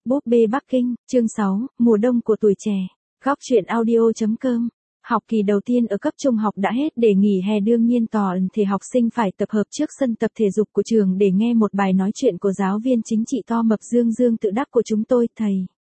Búp bê Bắc Kinh, chương 6, mùa đông của tuổi trẻ. Góc truyện audio.com. Học kỳ đầu tiên ở cấp trung học đã hết để nghỉ hè, đương nhiên toàn thể học sinh phải tập hợp trước sân tập thể dục của trường để nghe một bài nói chuyện của giáo viên chính trị to mập Dương tự đắc của chúng tôi, thầy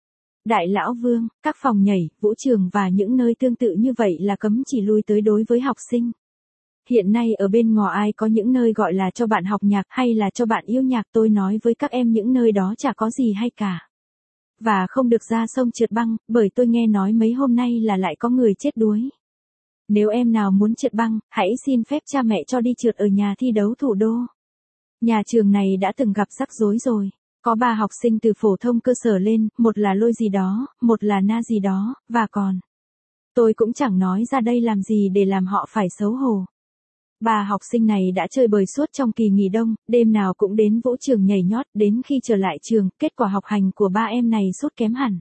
Đại Lão Vương. Các phòng nhảy, vũ trường và những nơi tương tự như vậy là cấm chỉ lui tới đối với học sinh. Hiện nay ở bên ngoài ai có những nơi gọi là cho bạn học nhạc hay là cho bạn yêu nhạc, tôi nói với các em những nơi đó chả có gì hay cả. Và không được ra sông trượt băng, bởi tôi nghe nói mấy hôm nay là lại có người chết đuối. Nếu em nào muốn trượt băng, hãy xin phép cha mẹ cho đi trượt ở nhà thi đấu thủ đô. Nhà trường này đã từng gặp rắc rối rồi. Có 3 học sinh từ phổ thông cơ sở lên, một là Lôi gì đó, một là Na gì đó, và còn. Tôi cũng chẳng nói ra đây làm gì để làm họ phải xấu hổ. 3 học sinh này đã chơi bời suốt trong kỳ nghỉ đông, đêm nào cũng đến vũ trường nhảy nhót, đến khi trở lại trường, kết quả học hành của 3 em này sút kém hẳn.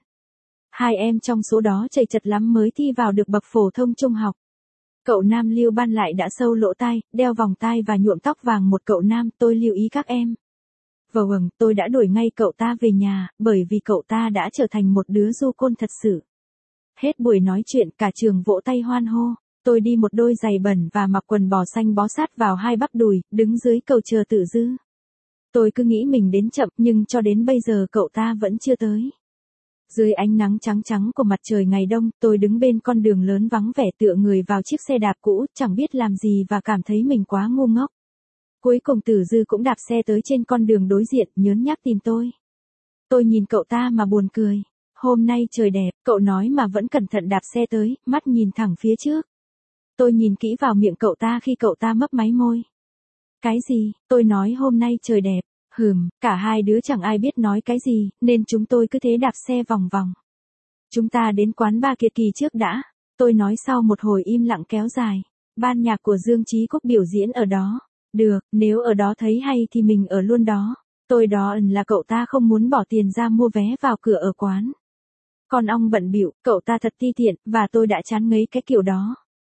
2 em trong số đó chầy chật lắm mới thi vào được bậc phổ thông trung học. Cậu nam Lưu Ban lại đã sâu lỗ tai, đeo vòng tai và nhuộm tóc vàng một cậu nam, tôi lưu ý các em. Vâng, tôi đã đuổi ngay cậu ta về nhà, bởi vì cậu ta đã trở thành một đứa du côn thật sự. Hết buổi nói chuyện, cả trường vỗ tay hoan hô. Tôi đi một đôi giày bẩn và mặc quần bò xanh bó sát vào 2 bắp đùi, đứng dưới cầu chờ Tử Dư. Tôi cứ nghĩ mình đến chậm, nhưng cho đến bây giờ cậu ta vẫn chưa tới. Dưới ánh nắng trắng trắng của mặt trời ngày đông, tôi đứng bên con đường lớn vắng vẻ tựa người vào chiếc xe đạp cũ, chẳng biết làm gì và cảm thấy mình quá ngu ngốc. Cuối cùng Tử Dư cũng đạp xe tới trên con đường đối diện, nhớn nhác tìm tôi. Tôi nhìn cậu ta mà buồn cười. Hôm nay trời đẹp, cậu nói mà vẫn cẩn thận đạp xe tới, mắt nhìn thẳng phía trước. Tôi nhìn kỹ vào miệng cậu ta khi cậu ta mấp máy môi. Cái gì? Tôi nói hôm nay trời đẹp. Cả hai đứa chẳng ai biết nói cái gì, nên chúng tôi cứ thế đạp xe vòng vòng. Chúng ta đến quán bar Kiệt Kỳ trước đã. Tôi nói sau một hồi im lặng kéo dài. Ban nhạc của Dương Chí Cúc biểu diễn ở đó. Được, nếu ở đó thấy hay thì mình ở luôn đó. Tôi đó là cậu ta không muốn bỏ tiền ra mua vé vào cửa ở quán. Còn ong bận bịu, cậu ta thật ti tiện, và tôi đã chán ngấy cái kiểu đó.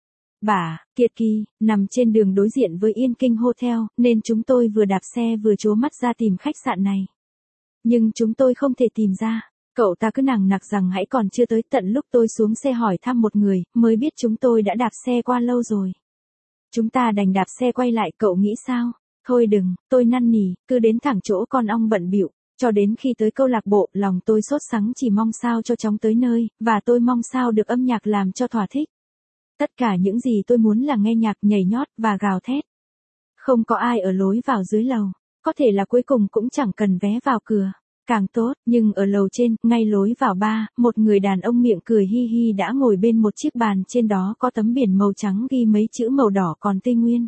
Kiệt Kỳ, nằm trên đường đối diện với Yên Kinh Hotel, nên chúng tôi vừa đạp xe vừa trố mắt ra tìm khách sạn này. Nhưng chúng tôi không thể tìm ra. Cậu ta cứ nằng nặc rằng hãy còn chưa tới, tận lúc tôi xuống xe hỏi thăm một người, mới biết chúng tôi đã đạp xe qua lâu rồi. Chúng ta đành đạp xe quay lại, cậu nghĩ sao? Thôi đừng, tôi năn nỉ, cứ đến thẳng chỗ con ong bận bịu. Cho đến khi tới câu lạc bộ, lòng tôi sốt sắng chỉ mong sao cho chóng tới nơi, và tôi mong sao được âm nhạc làm cho thỏa thích. Tất cả những gì tôi muốn là nghe nhạc, nhảy nhót và gào thét. Không có ai ở lối vào dưới lầu. Có thể là cuối cùng cũng chẳng cần vé vào cửa. Càng tốt, nhưng ở lầu trên, ngay lối vào bar, một người đàn ông miệng cười hi hi đã ngồi bên một chiếc bàn, trên đó có tấm biển màu trắng ghi mấy chữ màu đỏ còn Tây Nguyên.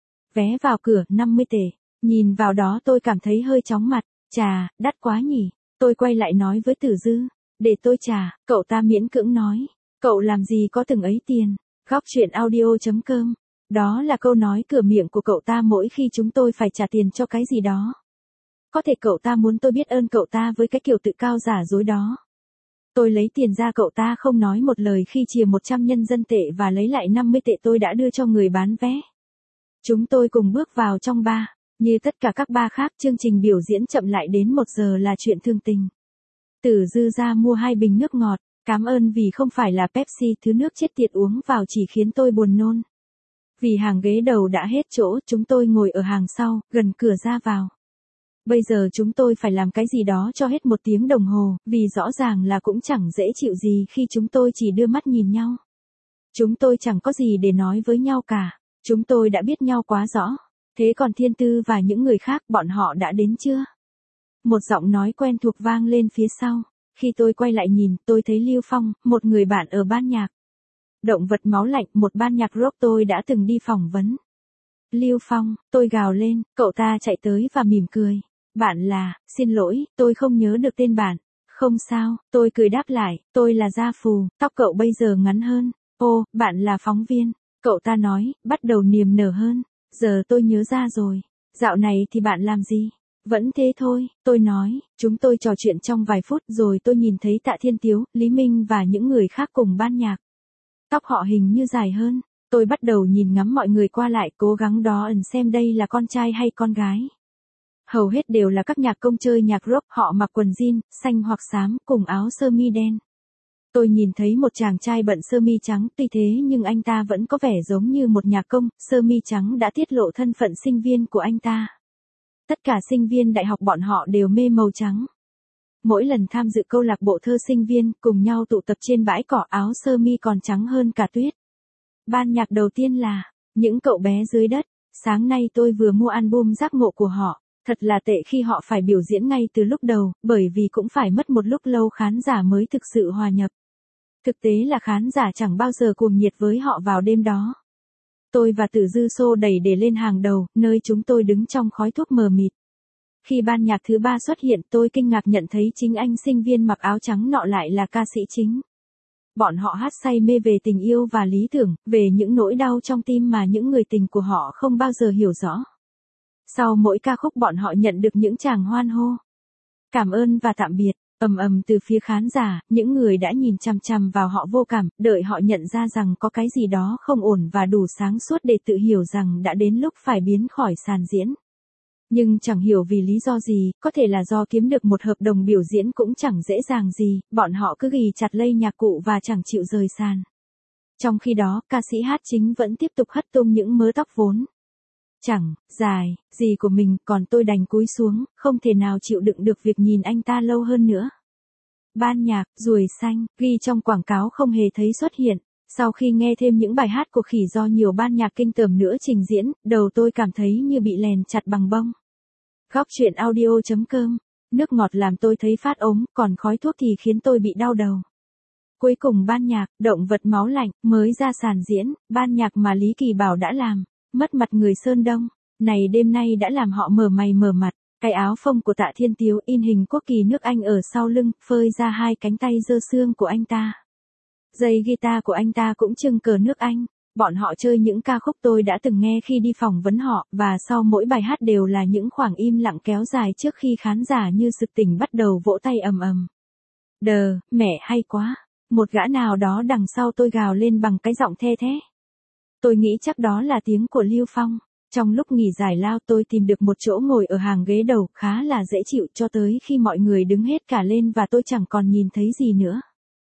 Vé vào cửa 50 tệ. Nhìn vào đó tôi cảm thấy hơi chóng mặt. Chà, đắt quá nhỉ. Tôi quay lại nói với Tử Dư. Để tôi trả, cậu ta miễn cưỡng nói. Cậu làm gì có từng ấy tiền. Góc truyện audio.com. Đó là câu nói cửa miệng của cậu ta mỗi khi chúng tôi phải trả tiền cho cái gì đó. Có thể cậu ta muốn tôi biết ơn cậu ta với cái kiểu tự cao giả dối đó. Tôi lấy tiền ra, cậu ta không nói một lời khi chìa 100 nhân dân tệ và lấy lại 50 tệ tôi đã đưa cho người bán vé. Chúng tôi cùng bước vào trong bar. Như tất cả các bar khác, chương trình biểu diễn chậm lại đến 1 giờ là chuyện thường tình. Tử Dư ra mua 2 bình nước ngọt. Cảm ơn, vì không phải là Pepsi, thứ nước chết tiệt uống vào chỉ khiến tôi buồn nôn. Vì hàng ghế đầu đã hết chỗ, chúng tôi ngồi ở hàng sau, gần cửa ra vào. Bây giờ chúng tôi phải làm cái gì đó cho hết 1 tiếng đồng hồ, vì rõ ràng là cũng chẳng dễ chịu gì khi chúng tôi chỉ đưa mắt nhìn nhau. Chúng tôi chẳng có gì để nói với nhau cả. Chúng tôi đã biết nhau quá rõ. Thế còn Thiên Tư và những người khác, bọn họ đã đến chưa? Một giọng nói quen thuộc vang lên phía sau. Khi tôi quay lại nhìn, tôi thấy Lưu Phong, một người bạn ở ban nhạc. Động vật máu lạnh, một ban nhạc rock tôi đã từng đi phỏng vấn. Lưu Phong, tôi gào lên, cậu ta chạy tới và mỉm cười. Bạn là, xin lỗi, tôi không nhớ được tên bạn. Không sao, tôi cười đáp lại, tôi là Gia Phù, tóc cậu bây giờ ngắn hơn. Ô, bạn là phóng viên. Cậu ta nói, bắt đầu niềm nở hơn. Giờ tôi nhớ ra rồi. Dạo này thì bạn làm gì? Vẫn thế thôi, tôi nói. Chúng tôi trò chuyện trong vài phút rồi tôi nhìn thấy Tạ Thiên Tiếu, Lý Minh và những người khác cùng ban nhạc. Tóc họ hình như dài hơn. Tôi bắt đầu nhìn ngắm mọi người qua lại, cố gắng đo ẩn xem đây là con trai hay con gái. Hầu hết đều là các nhạc công chơi nhạc rock, họ mặc quần jean, xanh hoặc xám, cùng áo sơ mi đen. Tôi nhìn thấy một chàng trai bận sơ mi trắng, tuy thế nhưng anh ta vẫn có vẻ giống như một nhạc công, sơ mi trắng đã tiết lộ thân phận sinh viên của anh ta. Tất cả sinh viên đại học bọn họ đều mê màu trắng. Mỗi lần tham dự câu lạc bộ thơ sinh viên, cùng nhau tụ tập trên bãi cỏ, áo sơ mi còn trắng hơn cả tuyết. Ban nhạc đầu tiên là Những Cậu Bé Dưới Đất. Sáng nay tôi vừa mua album giác ngộ của họ. Thật là tệ khi họ phải biểu diễn ngay từ lúc đầu, bởi vì cũng phải mất một lúc lâu khán giả mới thực sự hòa nhập. Thực tế là khán giả chẳng bao giờ cuồng nhiệt với họ vào đêm đó. Tôi và Tử Dư xô đẩy để lên hàng đầu, nơi chúng tôi đứng trong khói thuốc mờ mịt. Khi ban nhạc thứ ba xuất hiện, tôi kinh ngạc nhận thấy chính anh sinh viên mặc áo trắng nọ lại là ca sĩ chính. Bọn họ hát say mê về tình yêu và lý tưởng, về những nỗi đau trong tim mà những người tình của họ không bao giờ hiểu rõ. Sau mỗi ca khúc bọn họ nhận được những tràng hoan hô, cảm ơn và tạm biệt, ầm ầm từ phía khán giả, những người đã nhìn chằm chằm vào họ vô cảm, đợi họ nhận ra rằng có cái gì đó không ổn và đủ sáng suốt để tự hiểu rằng đã đến lúc phải biến khỏi sàn diễn. Nhưng chẳng hiểu vì lý do gì, có thể là do kiếm được một hợp đồng biểu diễn cũng chẳng dễ dàng gì, bọn họ cứ ghì chặt lây nhạc cụ và chẳng chịu rời sàn. Trong khi đó, ca sĩ hát chính vẫn tiếp tục hất tung những mớ tóc vốn chẳng dài gì của mình, còn tôi đành cúi xuống, không thể nào chịu đựng được việc nhìn anh ta lâu hơn nữa. Ban nhạc, ruồi xanh, ghi trong quảng cáo không hề thấy xuất hiện. Sau khi nghe thêm những bài hát của Khỉ do nhiều ban nhạc kinh tởm nữa trình diễn, đầu tôi cảm thấy như bị lèn chặt bằng bông. Góc truyện audio.com. Nước ngọt làm tôi thấy phát ốm, còn khói thuốc thì khiến tôi bị đau đầu. Cuối cùng ban nhạc, động vật máu lạnh, mới ra sàn diễn, ban nhạc mà Lý Kỳ Bảo đã làm, mất mặt người Sơn Đông, này đêm nay đã làm họ mở mày mở mặt. Cái áo phông của Tạ Thiên Tiếu in hình quốc kỳ nước Anh ở sau lưng, phơi ra hai cánh tay dơ xương của anh ta. Dây guitar của anh ta cũng trưng cờ nước Anh. Bọn họ chơi những ca khúc tôi đã từng nghe khi đi phỏng vấn họ, và sau mỗi bài hát đều là những khoảng im lặng kéo dài trước khi khán giả như sực tỉnh bắt đầu vỗ tay ầm ầm. Đờ, mẹ hay quá. Một gã nào đó đằng sau tôi gào lên bằng cái giọng the thé. Tôi nghĩ chắc đó là tiếng của Lưu Phong. Trong lúc nghỉ giải lao tôi tìm được một chỗ ngồi ở hàng ghế đầu, khá là dễ chịu cho tới khi mọi người đứng hết cả lên và tôi chẳng còn nhìn thấy gì nữa.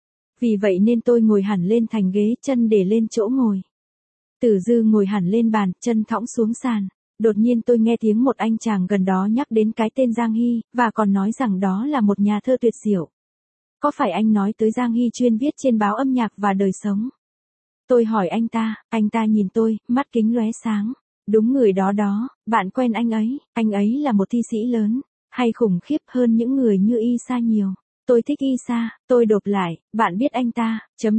Vì vậy nên tôi ngồi hẳn lên thành ghế, chân để lên chỗ ngồi. Tử Dư ngồi hẳn lên bàn, chân thõng xuống sàn. Đột nhiên tôi nghe tiếng một anh chàng gần đó nhắc đến cái tên Giang Hy, và còn nói rằng đó là một nhà thơ tuyệt diệu. Có phải anh nói tới Giang Hy chuyên viết trên báo Âm nhạc và Đời sống? Tôi hỏi anh ta nhìn tôi, mắt kính lóe sáng. Đúng người đó đó, bạn quen anh ấy là một thi sĩ lớn, hay khủng khiếp hơn những người như Isa nhiều. Tôi thích Isa, tôi đột lại, bạn biết anh ta,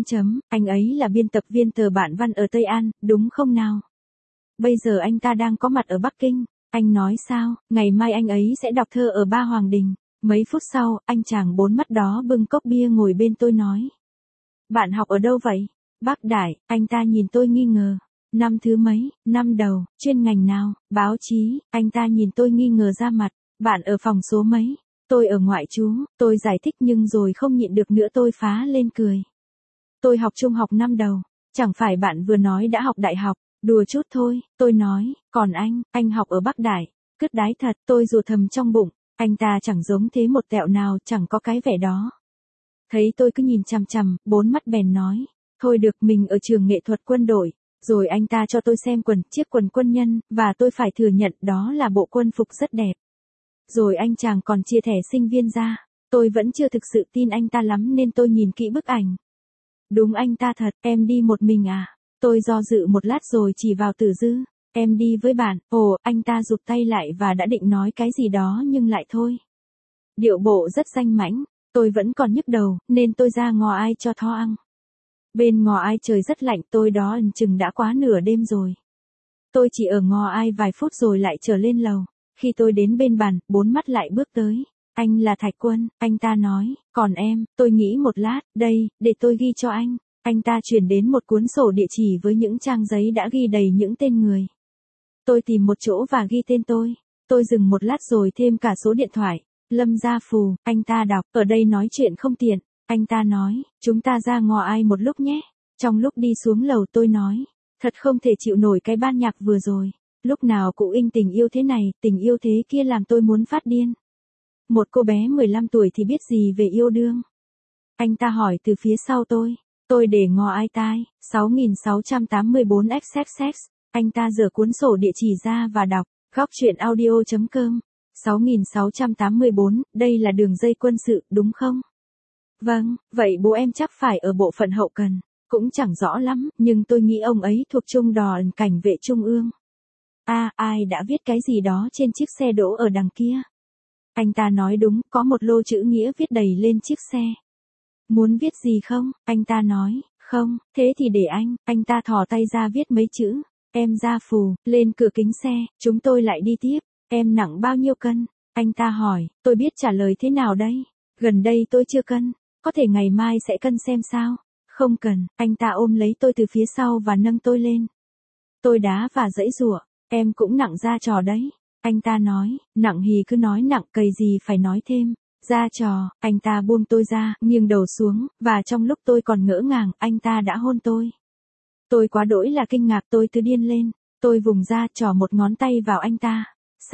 anh ấy là biên tập viên tờ Bản Văn ở Tây An, đúng không nào? Bây giờ anh ta đang có mặt ở Bắc Kinh, anh nói sao, ngày mai anh ấy sẽ đọc thơ ở Ba Hoàng Đình. Mấy phút sau, anh chàng bốn mắt đó bưng cốc bia ngồi bên tôi nói. Bạn học ở đâu vậy? Bắc Đại, anh ta nhìn tôi nghi ngờ. Năm thứ mấy, năm đầu, chuyên ngành nào, báo chí, anh ta nhìn tôi nghi ngờ ra mặt. Bạn ở phòng số mấy? Tôi ở ngoại trú, tôi giải thích nhưng rồi không nhịn được nữa tôi phá lên cười. Tôi học trung học năm đầu, chẳng phải bạn vừa nói đã học đại học, đùa chút thôi, tôi nói, còn anh học ở Bắc Đại, cứt đái thật, tôi rủa thầm trong bụng, anh ta chẳng giống thế một tẹo nào, chẳng có cái vẻ đó. Thấy tôi cứ nhìn chằm chằm, bốn mắt bèn nói, thôi được, mình ở trường nghệ thuật quân đội. Rồi anh ta cho tôi xem chiếc quần quân nhân, và tôi phải thừa nhận đó là bộ quân phục rất đẹp. Rồi anh chàng còn chia thẻ sinh viên ra, tôi vẫn chưa thực sự tin anh ta lắm nên tôi nhìn kỹ bức ảnh. Đúng anh ta thật, em đi một mình à? Tôi do dự một lát rồi chỉ vào Tử Dư, em đi với bạn. Ồ, anh ta rụt tay lại và đã định nói cái gì đó nhưng lại thôi. Điệu bộ rất danh mãnh, tôi vẫn còn nhức đầu, nên tôi ra ngò ai cho tho ăn. Bên ngò ai trời rất lạnh, tôi đó chừng đã quá nửa đêm rồi. Tôi chỉ ở ngò ai vài phút rồi lại trở lên lầu. Khi tôi đến bên bàn, bốn mắt lại bước tới. Anh là Thạch Quân, anh ta nói, còn em, tôi nghĩ một lát, đây, để tôi ghi cho anh. Anh ta chuyển đến một cuốn sổ địa chỉ với những trang giấy đã ghi đầy những tên người. Tôi tìm một chỗ và ghi tên tôi. Tôi dừng một lát rồi thêm cả số điện thoại. Lâm Gia Phù, anh ta đọc, ở đây nói chuyện không tiện. Anh ta nói, chúng ta ra ngò ai một lúc nhé. Trong lúc đi xuống lầu tôi nói, thật không thể chịu nổi cái ban nhạc vừa rồi. Lúc nào cụ Inh tình yêu thế này, tình yêu thế kia làm tôi muốn phát điên. Một cô bé 15 tuổi thì biết gì về yêu đương. Anh ta hỏi từ phía sau tôi để ngò ai tai, 6684 XXX, anh ta giở cuốn sổ địa chỉ ra và đọc, góc chuyện audio.com, 6684, đây là đường dây quân sự, đúng không? Vâng, vậy bố em chắc phải ở bộ phận hậu cần, cũng chẳng rõ lắm, nhưng tôi nghĩ ông ấy thuộc trung đoàn cảnh vệ trung ương. Ai đã viết cái gì đó trên chiếc xe đỗ ở đằng kia? Anh ta nói đúng, có một lô chữ nghĩa viết đầy lên chiếc xe. Muốn viết gì không? Anh ta nói, không, thế thì để anh ta thò tay ra viết mấy chữ, em ra phù, lên cửa kính xe, chúng tôi lại đi tiếp, em nặng bao nhiêu cân? Anh ta hỏi, tôi biết trả lời thế nào đây? Gần đây tôi chưa cân, có thể ngày mai sẽ cân xem sao? Không cần, anh ta ôm lấy tôi từ phía sau và nâng tôi lên. Tôi đá và giãy giụa, em cũng nặng ra trò đấy. Anh ta nói, nặng thì cứ nói nặng, cầy gì phải nói thêm. Ra trò, anh ta buông tôi ra, nghiêng đầu xuống, và trong lúc tôi còn ngỡ ngàng, anh ta đã hôn tôi. Tôi quá đỗi là kinh ngạc, tôi cứ điên lên. Tôi vùng ra trò một ngón tay vào anh ta.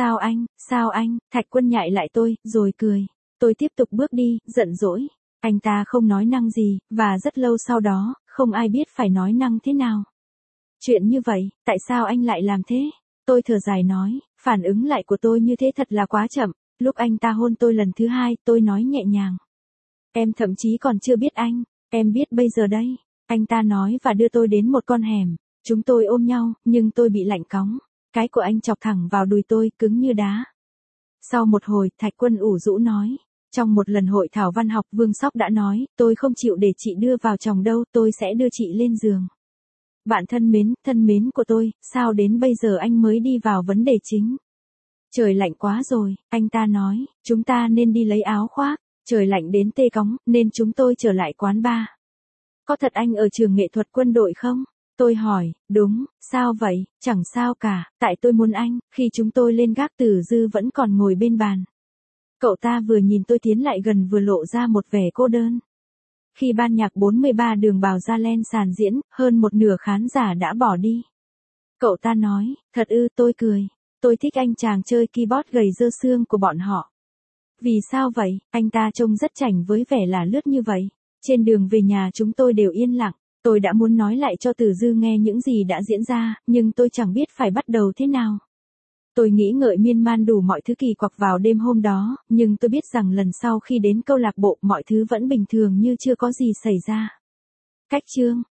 Sao anh, Thạch Quân nhại lại tôi, rồi cười. Tôi tiếp tục bước đi, giận dỗi. Anh ta không nói năng gì, và rất lâu sau đó, không ai biết phải nói năng thế nào. Chuyện như vậy, tại sao anh lại làm thế? Tôi thở dài nói, phản ứng lại của tôi như thế thật là quá chậm. Lúc anh ta hôn tôi lần thứ hai, tôi nói nhẹ nhàng. Em thậm chí còn chưa biết anh, em biết bây giờ đây. Anh ta nói và đưa tôi đến một con hẻm. Chúng tôi ôm nhau, nhưng tôi bị lạnh cóng. Cái của anh chọc thẳng vào đùi tôi, cứng như đá. Sau một hồi, Thạch Quân ủ rũ nói. Trong một lần hội thảo văn học, Vương Sóc đã nói, tôi không chịu để chị đưa vào chồng đâu, tôi sẽ đưa chị lên giường. Bạn thân mến của tôi, sao đến bây giờ anh mới đi vào vấn đề chính? Trời lạnh quá rồi, anh ta nói, chúng ta nên đi lấy áo khoác, trời lạnh đến tê cóng, nên chúng tôi trở lại quán bar. Có thật anh ở trường nghệ thuật quân đội không? Tôi hỏi, đúng, sao vậy? Chẳng sao cả, tại tôi muốn anh. Khi chúng tôi lên gác, Tử Dư vẫn còn ngồi bên bàn. Cậu ta vừa nhìn tôi tiến lại gần vừa lộ ra một vẻ cô đơn. Khi ban nhạc 43 đường bào ra lên sàn diễn, hơn một nửa khán giả đã bỏ đi. Cậu ta nói, thật ư? Tôi cười. Tôi thích anh chàng chơi keyboard gầy dơ xương của bọn họ. Vì sao vậy? Anh ta trông rất chảnh với vẻ là lướt như vậy. Trên đường về nhà chúng tôi đều yên lặng. Tôi đã muốn nói lại cho Tử Dư nghe những gì đã diễn ra, nhưng tôi chẳng biết phải bắt đầu thế nào. Tôi nghĩ ngợi miên man đủ mọi thứ kỳ quặc vào đêm hôm đó, nhưng tôi biết rằng lần sau khi đến câu lạc bộ mọi thứ vẫn bình thường như chưa có gì xảy ra. Cách chương